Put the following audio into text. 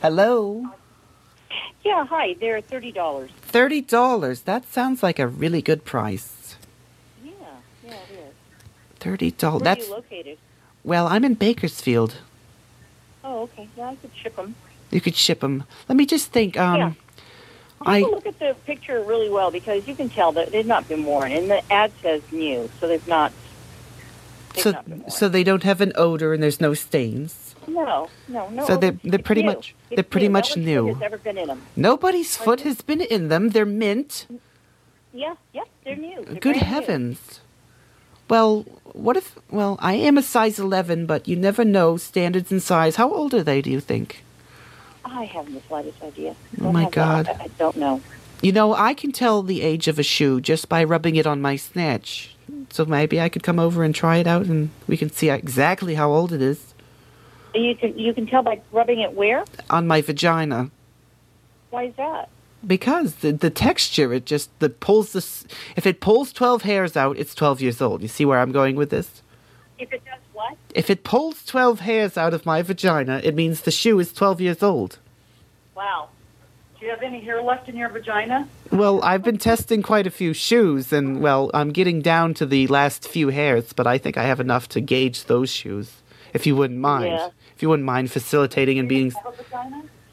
Hello? Yeah, hi. They're $30. $30. That sounds like a really good price. Yeah, it is. $30. Where are you located? Well, I'm in Bakersfield. Oh, okay. Yeah, I could ship them. You could ship them. Let me just think. Yeah. Take a look at the picture really well because you can tell that they've not been worn, and the ad says new, so they've not. Not been worn. So they don't have an odor and there's no stains. No. So they're pretty new. much new. Nobody's foot has ever been in them. Nobody's foot has been in them. They're mint. Yeah, they're new. They're Good brand heavens. New. Well, well, I am a size 11, but you never know standards in size. How old are they, do you think? I haven't the slightest idea. Oh, my God. I don't know. You know, I can tell the age of a shoe just by rubbing it on my snatch. So maybe I could come over and try it out and we can see exactly how old it is. You can tell by rubbing it where? On my vagina. Why is that? Because the texture, if it pulls 12 hairs out, it's 12 years old. You see where I'm going with this? If it does what? If it pulls 12 hairs out of my vagina, it means the shoe is 12 years old. Wow. Do you have any hair left in your vagina? Well, I've been testing quite a few shoes, and, well, I'm getting down to the last few hairs, but I think I have enough to gauge those shoes, if you wouldn't mind. Yeah. If you wouldn't mind facilitating and being... Do you have a vagina?